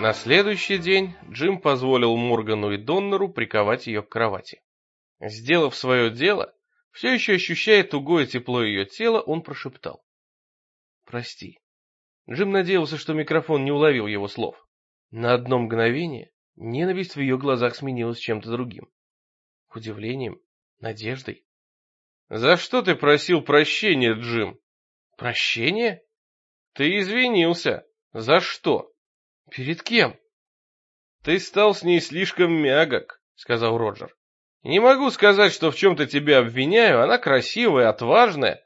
На следующий день Джим позволил Моргану и Доннеру приковать ее к кровати. Сделав свое дело, все еще ощущая тугое тепло ее тела, он прошептал: «Прости». Джим надеялся, что микрофон не уловил его слов. На одно мгновение ненависть в ее глазах сменилась чем-то другим. Удивлением, надеждой. «За что ты просил прощения, Джим?» «Прощения? Ты извинился. За что?» «Перед кем?» «Ты стал с ней слишком мягок», — сказал Роджер. «Не могу сказать, что в чем-то тебя обвиняю, она красивая, отважная,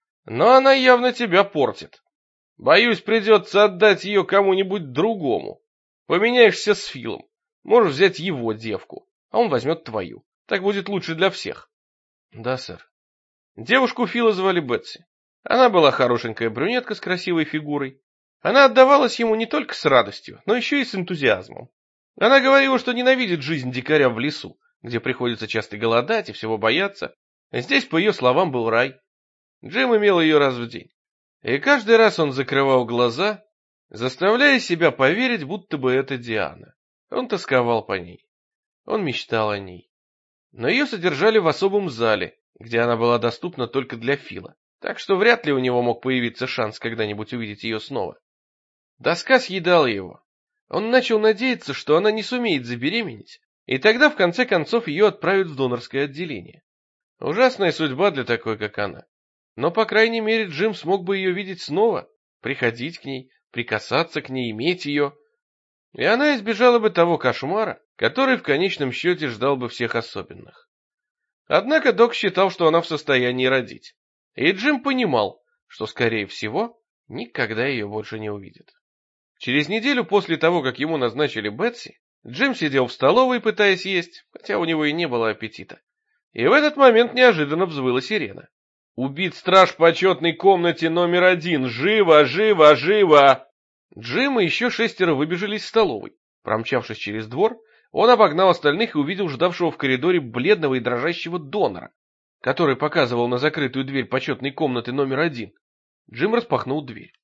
но она явно тебя портит. Боюсь, придется отдать ее кому-нибудь другому. Поменяешься с Филом, можешь взять его девку, а он возьмет твою. Так будет лучше для всех». «Да, сэр». Девушку Фила звали Бетси. Она была хорошенькая брюнетка с красивой фигурой. Она отдавалась ему не только с радостью, но еще и с энтузиазмом. Она говорила, что ненавидит жизнь дикаря в лесу, где приходится часто голодать и всего бояться. Здесь, по ее словам, был рай. Джим имел ее раз в день. И каждый раз он закрывал глаза, заставляя себя поверить, будто бы это Диана. Он тосковал по ней. Он мечтал о ней. Но ее содержали в особом зале, где она была доступна только для Фила, так что вряд ли у него мог появиться шанс когда-нибудь увидеть ее снова. Тоска съедала его. Он начал надеяться, что она не сумеет забеременеть, и тогда в конце концов ее отправят в донорское отделение. Ужасная судьба для такой, как она. Но, по крайней мере, Джим смог бы ее видеть снова, приходить к ней, прикасаться к ней, иметь ее. И она избежала бы того кошмара, который в конечном счете ждал бы всех особенных. Однако док считал, что она в состоянии родить. И Джим понимал, что, скорее всего, никогда ее больше не увидит. Через неделю после того, как ему назначили Бетси, Джим сидел в столовой, пытаясь есть, хотя у него и не было аппетита. И в этот момент неожиданно взвыла сирена. «Убит страж почетной комнате номер 1! Живо, живо, живо!» Джим и еще 6 выбежали из столовой. Промчавшись через двор, он обогнал остальных и увидел ждавшего в коридоре бледного и дрожащего донора, который показывал на закрытую дверь почетной комнаты номер 1. Джим распахнул дверь.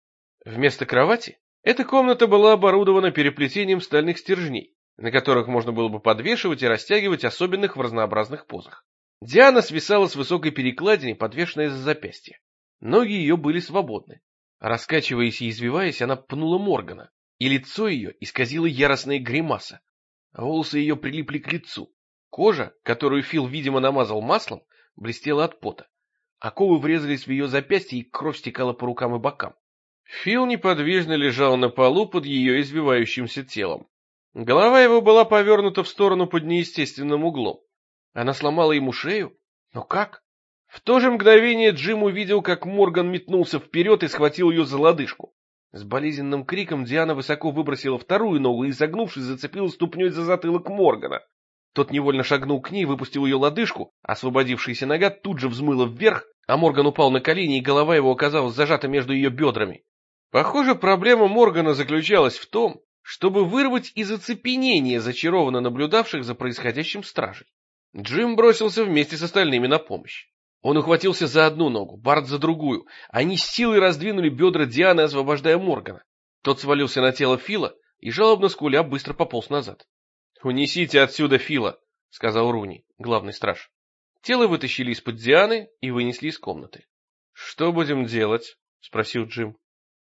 Вместо кровати эта комната была оборудована переплетением стальных стержней, на которых можно было бы подвешивать и растягивать особенных в разнообразных позах. Диана свисала с высокой перекладины, подвешенной за запястье. Ноги ее были свободны. Раскачиваясь и извиваясь, она пнула Моргана, и лицо ее исказило яростная гримаса. Волосы ее прилипли к лицу. Кожа, которую Фил, видимо, намазал маслом, блестела от пота. Оковы врезались в ее запястье, и кровь стекала по рукам и бокам. Фил неподвижно лежал на полу под ее извивающимся телом. Голова его была повернута в сторону под неестественным углом. Она сломала ему шею? Но как? В то же мгновение Джим увидел, как Морган метнулся вперед и схватил ее за лодыжку. С болезненным криком Диана высоко выбросила вторую ногу и, согнувшись, зацепила ступней за затылок Моргана. Тот невольно шагнул к ней, выпустил ее лодыжку, освободившаяся нога тут же взмыла вверх, а Морган упал на колени, и голова его оказалась зажата между ее бедрами. Похоже, проблема Моргана заключалась в том, чтобы вырвать из оцепенения зачарованно наблюдавших за происходящим стражей. Джим бросился вместе с остальными на помощь. Он ухватился за одну ногу, Барт за другую. Они с силой раздвинули бедра Дианы, освобождая Моргана. Тот свалился на тело Фила и, жалобно скуля, быстро пополз назад. «Унесите отсюда Фила», — сказал Руни, главный страж. Тело вытащили из-под Дианы и вынесли из комнаты. «Что будем делать?» — спросил Джим.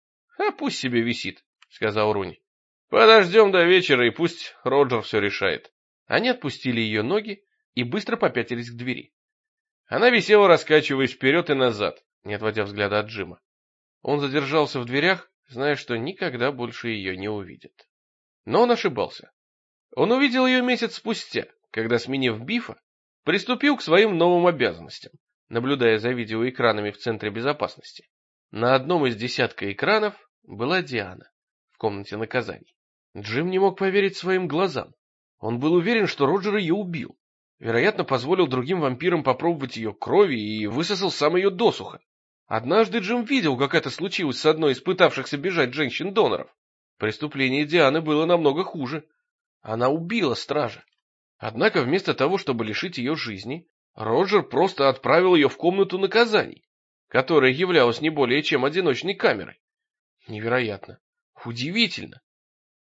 «А пусть себе висит», — сказал Руни. «Подождем до вечера, и пусть Роджер все решает». Они отпустили ее ноги и быстро попятились к двери. Она висела, раскачиваясь вперед и назад, не отводя взгляда от Джима. Он задержался в дверях, зная, что никогда больше ее не увидит. Но он ошибался. Он увидел ее месяц спустя, когда, сменив Бифа, приступил к своим новым обязанностям, наблюдая за видеоэкранами в Центре безопасности. На одном из десятка экранов была Диана в комнате наказаний. Джим не мог поверить своим глазам. Он был уверен, что Роджер ее убил. Вероятно, позволил другим вампирам попробовать ее крови и высосал сам ее досуха. Однажды Джим видел, как это случилось с одной из пытавшихся бежать женщин-доноров. Преступление Дианы было намного хуже. Она убила стража. Однако вместо того, чтобы лишить ее жизни, Роджер просто отправил ее в комнату наказаний, которая являлась не более чем одиночной камерой. Невероятно. Удивительно.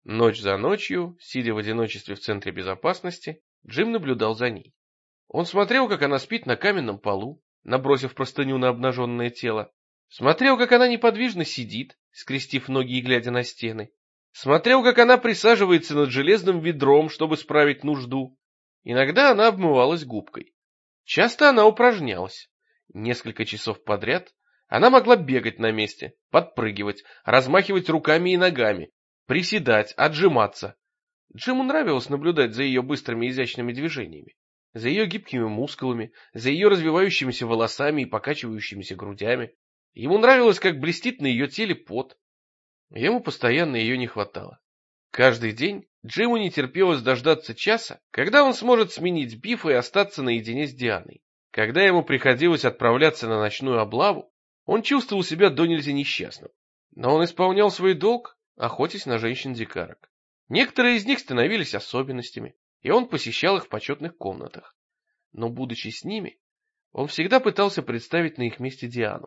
Ночь за ночью, сидя в одиночестве в центре безопасности, Джим наблюдал за ней. Он смотрел, как она спит на каменном полу, набросив простыню на обнаженное тело. Смотрел, как она неподвижно сидит, скрестив ноги и глядя на стены. Смотрел, как она присаживается над железным ведром, чтобы справить нужду. Иногда она обмывалась губкой. Часто она упражнялась. Несколько часов подряд она могла бегать на месте, подпрыгивать, размахивать руками и ногами, приседать, отжиматься. Джиму нравилось наблюдать за ее быстрыми изящными движениями, за ее гибкими мускулами, за ее развивающимися волосами и покачивающимися грудями. Ему нравилось, как блестит на ее теле пот. Ему постоянно ее не хватало. Каждый день Джиму не терпелось дождаться часа, когда он сможет сменить Бифа и остаться наедине с Дианой. Когда ему приходилось отправляться на ночную облаву, он чувствовал себя до нельзя несчастным. Но он исполнял свой долг, охотясь на женщин-дикарок. Некоторые из них становились особенностями, и он посещал их в почетных комнатах. Но, будучи с ними, он всегда пытался представить на их месте Диану.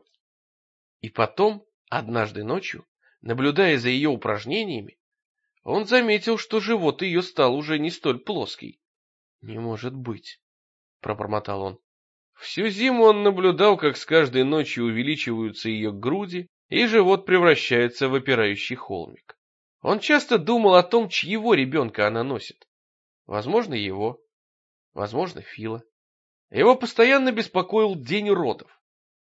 И потом, однажды ночью, наблюдая за ее упражнениями, он заметил, что живот ее стал уже не столь плоский. «Не может быть», — пробормотал он. Всю зиму он наблюдал, как с каждой ночью увеличиваются ее груди, и живот превращается в опирающий холмик. Он часто думал о том, чьего ребенка она носит. Возможно, его, возможно, Фила. Его постоянно беспокоил день родов.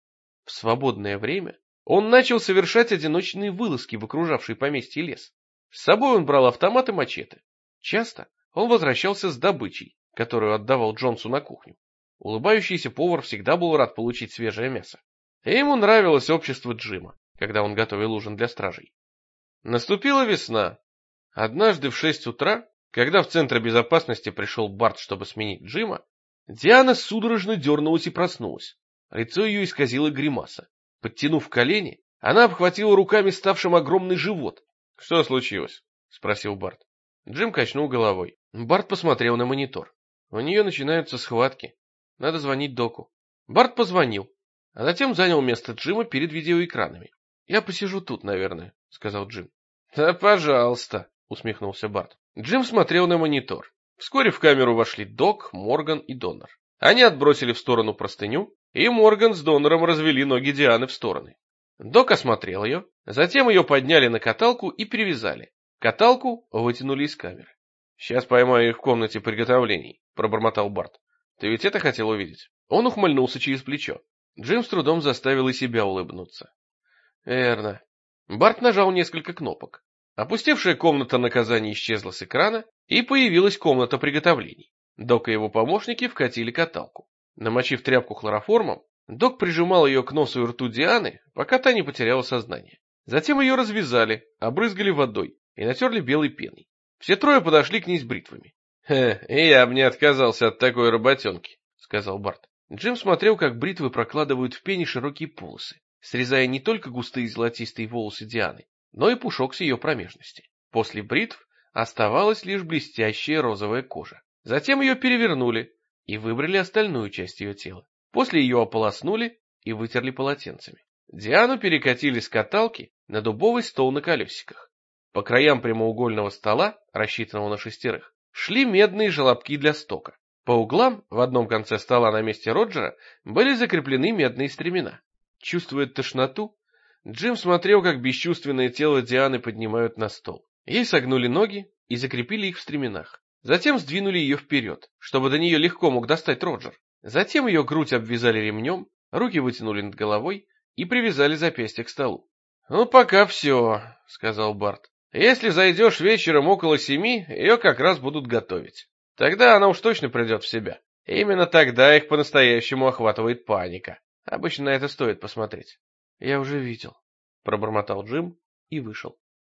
В свободное время он начал совершать одиночные вылазки в окружавший поместье лес. С собой он брал автомат и мачете. Часто он возвращался с добычей, которую отдавал Джонсу на кухню. Улыбающийся повар всегда был рад получить свежее мясо. И ему нравилось общество Джима, когда он готовил ужин для стражей. Наступила весна. Однажды в 6 утра, когда в центр безопасности пришел Барт, чтобы сменить Джима, Диана судорожно дернулась и проснулась. Лицо ее исказило гримаса. Подтянув колени, она обхватила руками ставшим огромный живот. — Что случилось? — спросил Барт. Джим качнул головой. Барт посмотрел на монитор. У нее начинаются схватки. Надо звонить доку. Барт позвонил, а затем занял место Джима перед видеоэкранами. — Я посижу тут, наверное, — сказал Джим. — Да, пожалуйста, — усмехнулся Барт. Джим смотрел на монитор. Вскоре в камеру вошли Док, Морган и Доннер. Они отбросили в сторону простыню, и Морган с Доннером развели ноги Дианы в стороны. Док осмотрел ее, затем ее подняли на каталку и привязали. Каталку вытянули из камеры. — Сейчас поймаю их в комнате приготовлений, — пробормотал Барт. — Ты ведь это хотел увидеть? Он ухмыльнулся через плечо. Джим с трудом заставил и себя улыбнуться. — Верно. Барт нажал несколько кнопок. Опустевшая комната наказания исчезла с экрана, и появилась комната приготовлений. Док и его помощники вкатили каталку. Намочив тряпку хлороформом, Док прижимал ее к носу и рту Дианы, пока та не потеряла сознание. Затем ее развязали, обрызгали водой и натерли белой пеной. Все трое подошли к ней с бритвами. — И я бы не отказался от такой работенки, — сказал Барт. Джим смотрел, как бритвы прокладывают в пене широкие полосы, срезая не только густые золотистые волосы Дианы, но и пушок с ее промежности. После бритв оставалась лишь блестящая розовая кожа. Затем ее перевернули и выбрали остальную часть ее тела. После ее ополоснули и вытерли полотенцами. Диану перекатили с каталки на дубовый стол на колесиках. По краям прямоугольного стола, рассчитанного на 6, шли медные желобки для стока. По углам, в одном конце стола на месте Роджера, были закреплены медные стремена. Чувствуя тошноту, Джим смотрел, как бесчувственное тело Дианы поднимают на стол. Ей согнули ноги и закрепили их в стременах. Затем сдвинули ее вперед, чтобы до нее легко мог достать Роджер. Затем ее грудь обвязали ремнем, руки вытянули над головой и привязали запястья к столу. — Ну, пока все, — сказал Барт. — Если зайдешь вечером около 7, ее как раз будут готовить. Тогда она уж точно придет в себя. Именно тогда их по-настоящему охватывает паника. Обычно на это стоит посмотреть. — Я уже видел, — пробормотал Джим и вышел.